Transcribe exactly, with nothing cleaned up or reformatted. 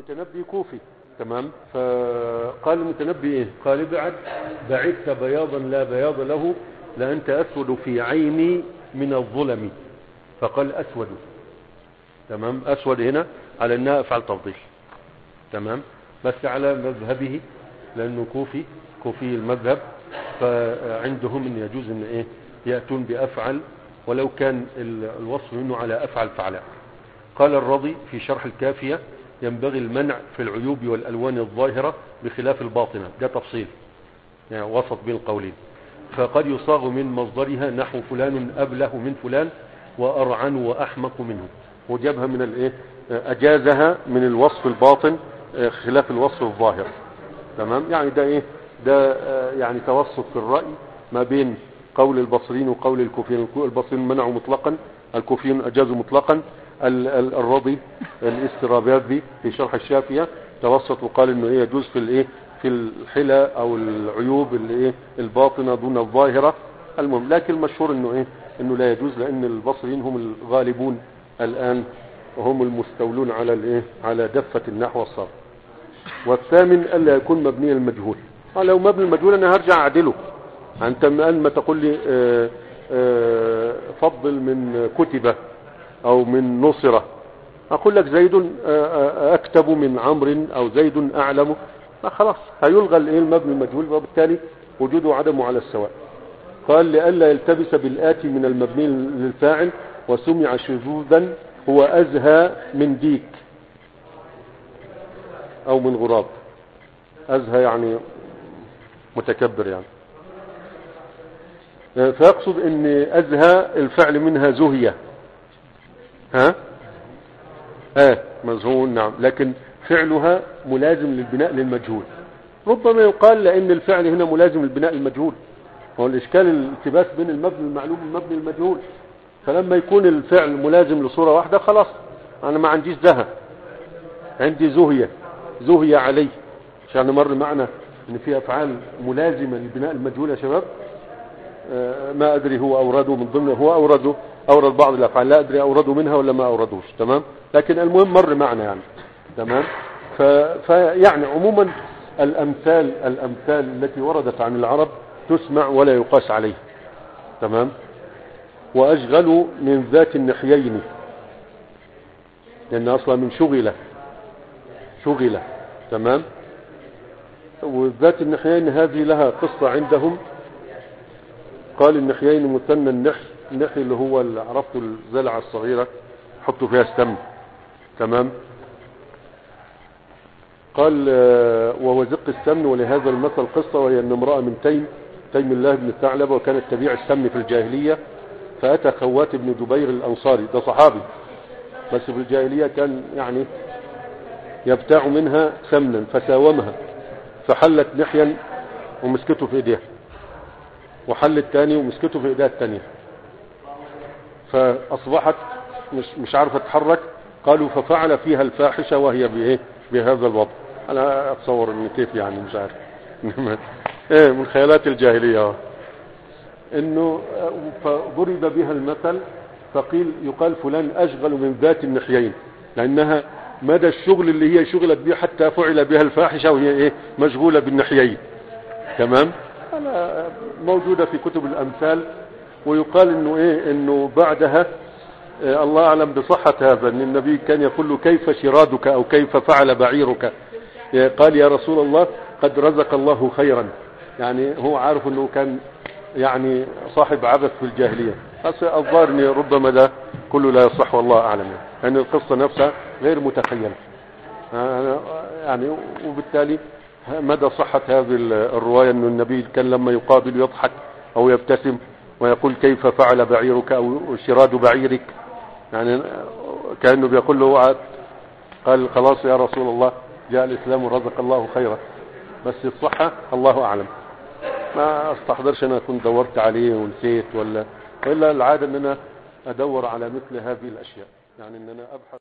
المتنبي كوفي، تمام. فقال المتنبي ايه؟ قال ابعد بعدت بياضا لا بياض له لأنت أسود في عيني من الظلم. فقال أسود، تمام. أسود هنا على أنها أفعل تفضيل، تمام، بس على مذهبه لأنه كوفي كوفي المذهب، فعندهم أن يجوز أن إيه يأتون بأفعل ولو كان الوصف منه على أفعل فعلاء. قال الرضي في شرح الكافية ينبغي المنع في العيوب والألوان الظاهرة بخلاف الباطنة، ده تفصيل يعني وسط بين القولين. فقد يصاغ من مصدرها نحو فلان أبله من فلان وأرعن وأحمق منه، وجابها من الايه أجازها من الوصف الباطن خلاف الوصف الظاهر، تمام. يعني ده ايه ده يعني توسط في الرأي ما بين قول البصريين وقول الكوفيين. البصريين منعوا مطلقا، الكوفيين أجازوا مطلقا. الرضي الاستراباذي في شرح الشافية توسط وقال انه ايه يجوز في الايه في الحلى او العيوب الايه الباطنة دون الظاهرة. المهم لكن المشهور انه ايه انه لا يجوز، لان البصريين هم الغالبون الان وهم المستولون على الايه على دفة النحو والصرف. والثامن الا يكون مبني المجهول. قال لو مبني المجهول انا هرجع اعدله. انت ما تقول لي اه اه فضل من كتبه او من نصرة، اقول لك زيد اكتب من عمرو او زيد اعلم، خلاص هيلغى الايه المبني المجهول، وبالتالي وجوده وعدمه على السواء. قال لئلا يلتبس بالآتي من المبني للفاعل وسمع شذوذا هو أزهى من ديك أو من غراب. أزهى يعني متكبر يعني، فيقصد ان أزهى الفعل منها زهية، ها اه مزهون، نعم، لكن فعلها ملازم للبناء للمجهول. ربما يقال لأن الفعل هنا ملازم للبناء المجهول، هو الإشكال الالتباس بين المبني المعلوم والمبني المجهول. فلما يكون الفعل ملازم لصورة واحدة خلاص أنا ما عنديش زهى، عندي زهية زهية عليه. عشان مر معنا إن في أفعال ملازمة للبناء المجهول يا شباب، آه ما أدري هو أورده من ضمن هو أورده أورد بعض الأفعال، لا أدري أورده منها ولا ما أوردوش، تمام. لكن المهم مر معنا يعني، تمام. فيعني عموما الأمثال الأمثال التي وردت عن العرب تسمع ولا يقاس عليه، تمام. وأشغل من ذات النحيين، لأن أصلا من شغلة شغلة، تمام. وذات النحيين هذه لها قصة عندهم. قال النحيين مثنى النحي، النحي اللي هو اللي عرفته الزلعة الصغيرة حطوا فيها السمن، تمام. قال وهو زق السمن، ولهذا المثل قصة، وهي أن امرأة من تيم تيم الله بن الثعلبة وكانت تبيع السمن في الجاهلية، فأتى خوات بن جبير الأنصاري، ده صحابي بس في الجاهلية كان يعني يبتاع منها سمنا، فساومها فحلت نحيا ومسكته في ايديها، وحل الثاني ومسكته في ايديها الثانية، فأصبحت مش, مش عارفة تتحرك. قالوا ففعل فيها الفاحشة وهي بايه بهذا الوضع. انا اتصور ان كيف يعني مش عارف ايه من خيالات الجاهلية، انه فضرب بها المثل فقيل يقال فلان اشغل من ذات النحيين، لانها مدى الشغل اللي هي شغلت به حتى فعل بها الفاحشة وهي ايه مشغولة بالنحيين، تمام. موجودة في كتب الامثال. ويقال انه ايه انه بعدها إيه الله اعلم بصحة هذا، ان النبي كان يقول له كيف شرادك او كيف فعل بعيرك، قال يا رسول الله قد رزق الله خيرا، يعني هو عارف انه كان يعني صاحب عبث في الجاهلية. بس الظاهر ان ربما ده كله لا يصح والله اعلم، يعني يعني القصة نفسها غير متخيلة يعني. وبالتالي مدى صحة هذه الرواية انه النبي كان لما يقابل يضحك او يبتسم ويقول كيف فعل بعيرك او شراد بعيرك، يعني كأنه بيقول له قال خلاص يا رسول الله جاء الاسلام ورزق الله خيرا، بس الصحة الله اعلم. ما استحضرش انا كنت دورت عليه ونسيت ولا الا العادة ان انا ادور على مثل هذه الاشياء، يعني ان انا ابحث